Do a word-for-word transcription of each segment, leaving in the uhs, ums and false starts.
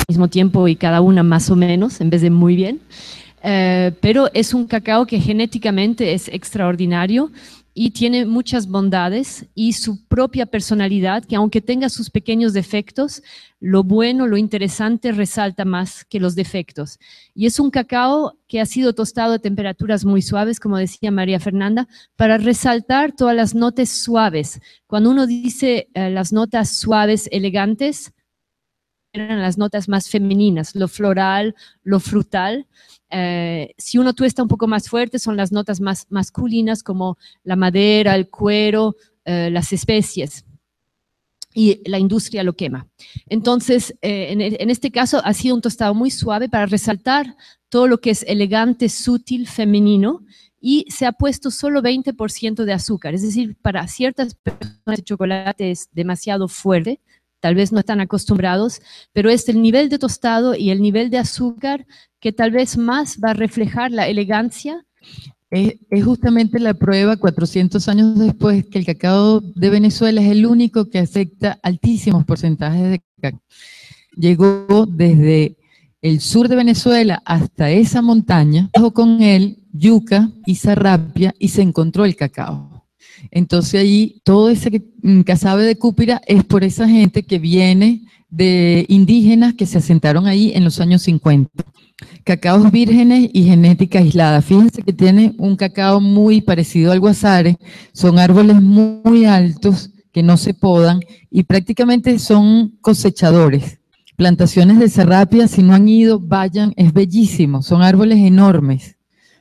mismo tiempo y cada una más o menos, en vez de muy bien. Eh, pero es un cacao que genéticamente es extraordinario y tiene muchas bondades y su propia personalidad, que aunque tenga sus pequeños defectos, lo bueno, lo interesante resalta más que los defectos. Y es un cacao que ha sido tostado a temperaturas muy suaves, como decía María Fernanda, para resaltar todas las notas suaves. Cuando uno dice eh, las notas suaves, elegantes, eran las notas más femeninas, lo floral, lo frutal. Eh, si uno tuesta un poco más fuerte, son las notas más masculinas, como la madera, el cuero, eh, las especies. Y la industria lo quema. Entonces, eh, en, en este caso ha sido un tostado muy suave para resaltar todo lo que es elegante, sutil, femenino, y se ha puesto solo veinte por ciento de azúcar. Es decir, para ciertas personas el chocolate es demasiado fuerte, tal vez no están acostumbrados, pero es el nivel de tostado y el nivel de azúcar que tal vez más va a reflejar la elegancia. Es, es justamente la prueba, cuatrocientos años después, que el cacao de Venezuela es el único que acepta altísimos porcentajes de cacao. Llegó desde el sur de Venezuela hasta esa montaña, trajo con él yuca y sarrapia y se encontró el cacao. Entonces allí todo ese casabe de Cúpira es por esa gente que viene de indígenas que se asentaron ahí en los años cincuenta. Cacaos vírgenes y genética aislada. Fíjense que tiene un cacao muy parecido al guasare, son árboles muy altos que no se podan y prácticamente son cosechadores. Plantaciones de sarrapia, si no han ido, vayan, es bellísimo, son árboles enormes.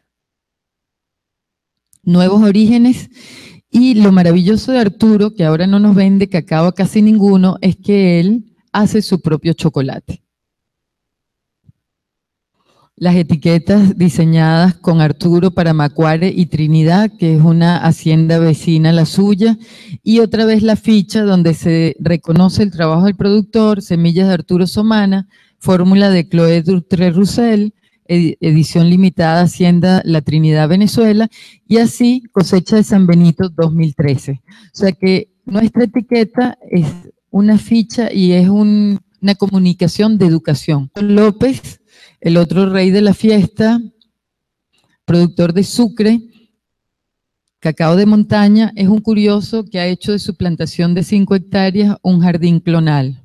Nuevos orígenes. Y lo maravilloso de Arturo, que ahora no nos vende cacao a casi ninguno, es que él hace su propio chocolate. Las etiquetas diseñadas con Arturo para Macuare y Trinidad, que es una hacienda vecina a la suya, y otra vez la ficha donde se reconoce el trabajo del productor, semillas de Arturo Somana, fórmula de Chloé Dutré-Roussel, edición limitada Hacienda La Trinidad Venezuela, y así cosecha de San Benito dos mil trece. O sea que nuestra etiqueta es una ficha y es un, una comunicación de educación. López, el otro rey de la fiesta, productor de Sucre, cacao de montaña, es un curioso que ha hecho de su plantación de cinco hectáreas un jardín clonal.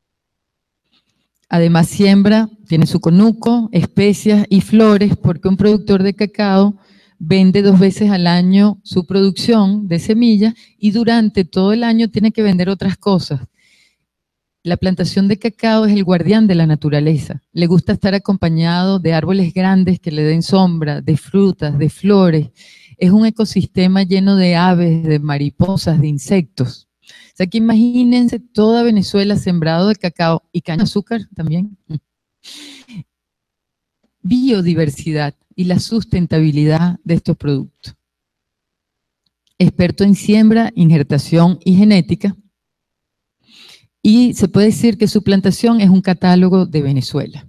Además siembra, tiene su conuco, especias y flores, porque un productor de cacao vende dos veces al año su producción de semillas y durante todo el año tiene que vender otras cosas. La plantación de cacao es el guardián de la naturaleza. Le gusta estar acompañado de árboles grandes que le den sombra, de frutas, de flores. Es un ecosistema lleno de aves, de mariposas, de insectos. O sea que imagínense toda Venezuela sembrado de cacao y caña de azúcar también. Biodiversidad y la sustentabilidad de estos productos. Experto en siembra, injertación y genética. Y se puede decir que su plantación es un catálogo de Venezuela.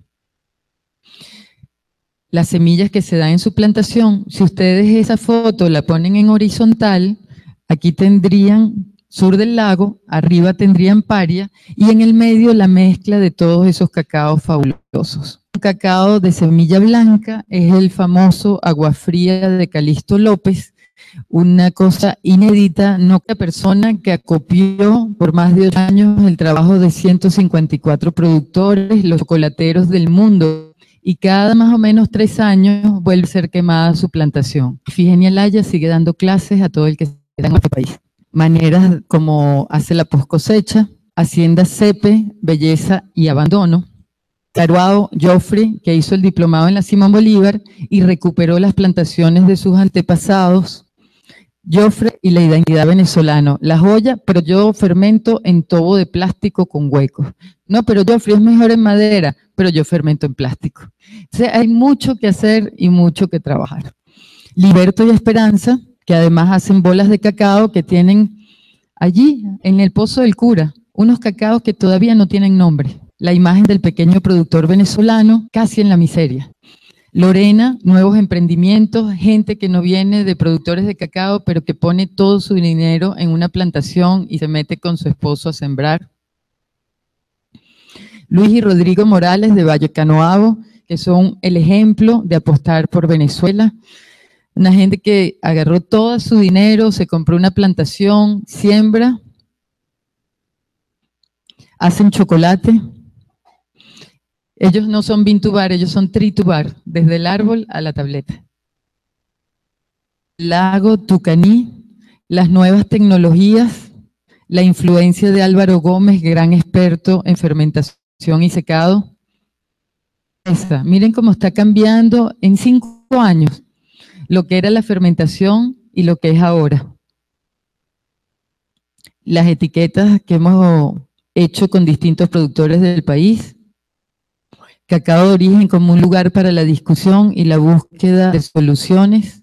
Las semillas que se dan en su plantación, si ustedes esa foto la ponen en horizontal, aquí tendrían sur del lago, arriba tendrían paria y en el medio la mezcla de todos esos cacaos fabulosos. Un cacao de semilla blanca es el famoso agua fría de Calixto López, una cosa inédita, no que persona que acopió por más de ocho años el trabajo de ciento cincuenta y cuatro productores, los chocolateros del mundo, y cada más o menos tres años vuelve a ser quemada su plantación. Ifigenia Laya sigue dando clases a todo el que está en nuestro país. Maneras como hace la post cosecha, Hacienda Cepe, Belleza y Abandono. Taruao Joffre, que hizo el diplomado en la Simón Bolívar y recuperó las plantaciones de sus antepasados. Joffre y la identidad venezolana, la joya, pero yo fermento en tobo de plástico con huecos. No, pero Joffre es mejor en madera, pero yo fermento en plástico. O sea, hay mucho que hacer y mucho que trabajar. Liberto y Esperanza, que además hacen bolas de cacao que tienen allí, en el Pozo del Cura, unos cacaos que todavía no tienen nombre. La imagen del pequeño productor venezolano, casi en la miseria. Lorena, nuevos emprendimientos, gente que no viene de productores de cacao, pero que pone todo su dinero en una plantación y se mete con su esposo a sembrar. Luis y Rodrigo Morales de Vallecanoabo, que son el ejemplo de apostar por Venezuela. Una gente que agarró todo su dinero, se compró una plantación, siembra, hacen chocolate. Ellos no son bintubar, ellos son tritubar, desde el árbol a la tableta. Lago Tucaní, las nuevas tecnologías, la influencia de Álvaro Gómez, gran experto en fermentación y secado. Esta, miren cómo está cambiando en cinco años lo que era la fermentación y lo que es ahora. Las etiquetas que hemos hecho con distintos productores del país. Cacao de origen como un lugar para la discusión y la búsqueda de soluciones.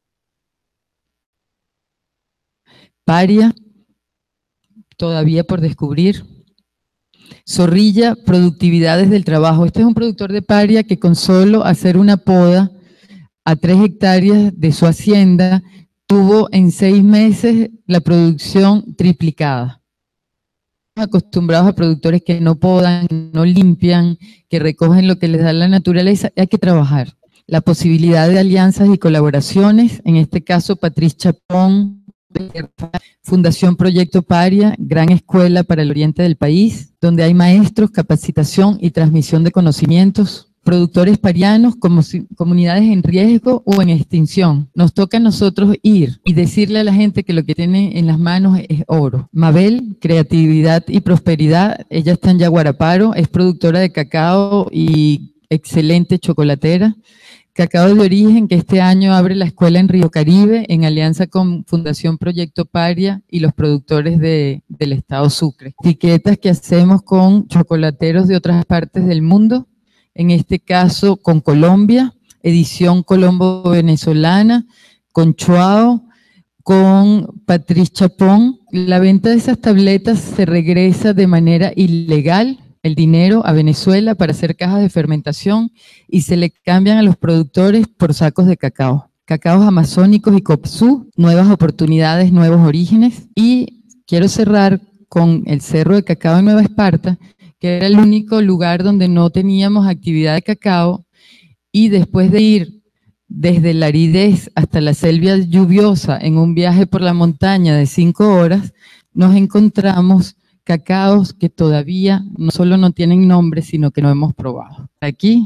Paria, todavía por descubrir. Zorrilla, productividades del trabajo. Este es un productor de Paria que con solo hacer una poda a tres hectáreas de su hacienda, tuvo en seis meses la producción triplicada. Acostumbrados a productores que no podan, no limpian, que recogen lo que les da la naturaleza, hay que trabajar. La posibilidad de alianzas y colaboraciones, en este caso Patricia Chapón, Fundación Proyecto Paria, gran escuela para el oriente del país, donde hay maestros, capacitación y transmisión de conocimientos. Productores parianos, como comunidades en riesgo o en extinción. Nos toca a nosotros ir y decirle a la gente que lo que tiene en las manos es oro. Mabel, creatividad y prosperidad, ella está en Yaguaraparo, es productora de cacao y excelente chocolatera. Cacao de origen, que este año abre la escuela en Río Caribe, en alianza con Fundación Proyecto Paria y los productores de, del estado Sucre. Etiquetas que hacemos con chocolateros de otras partes del mundo, en este caso con Colombia, edición colombo-venezolana, con Chuao, con Patricia Chapón. La venta de esas tabletas se regresa de manera ilegal, el dinero a Venezuela para hacer cajas de fermentación y se le cambian a los productores por sacos de cacao. Cacaos amazónicos y Copsú, nuevas oportunidades, nuevos orígenes. Y quiero cerrar con el Cerro de Cacao en Nueva Esparta, que era el único lugar donde no teníamos actividad de cacao, y después de ir desde la aridez hasta la selva lluviosa en un viaje por la montaña de cinco horas, nos encontramos cacaos que todavía no solo no tienen nombre, sino que no hemos probado. Aquí.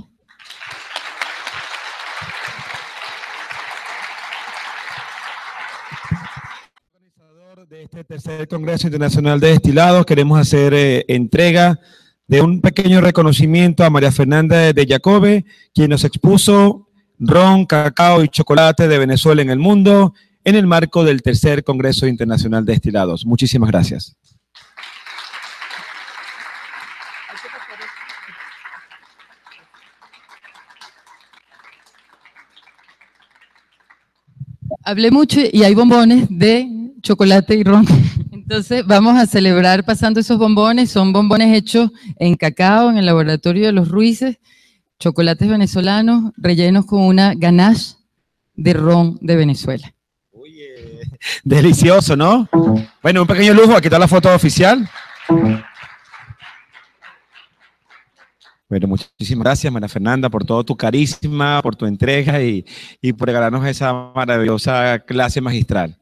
Organizador de este tercer Congreso Internacional de Destilados, queremos hacer eh, entrega de un pequeño reconocimiento a María Fernanda de Jacobe, quien nos expuso ron, cacao y chocolate de Venezuela en el mundo en el marco del tercer Congreso Internacional de Destilados. Muchísimas gracias. Hablé mucho y hay bombones de chocolate y ron. Entonces vamos a celebrar pasando esos bombones. Son bombones hechos en cacao, en el laboratorio de los Ruices, chocolates venezolanos rellenos con una ganache de ron de Venezuela. Oye, delicioso, ¿no? Bueno, un pequeño lujo. Aquí está la foto oficial. Bueno, muchísimas gracias, María Fernanda, por todo tu carisma, por tu entrega y, y por regalarnos esa maravillosa clase magistral.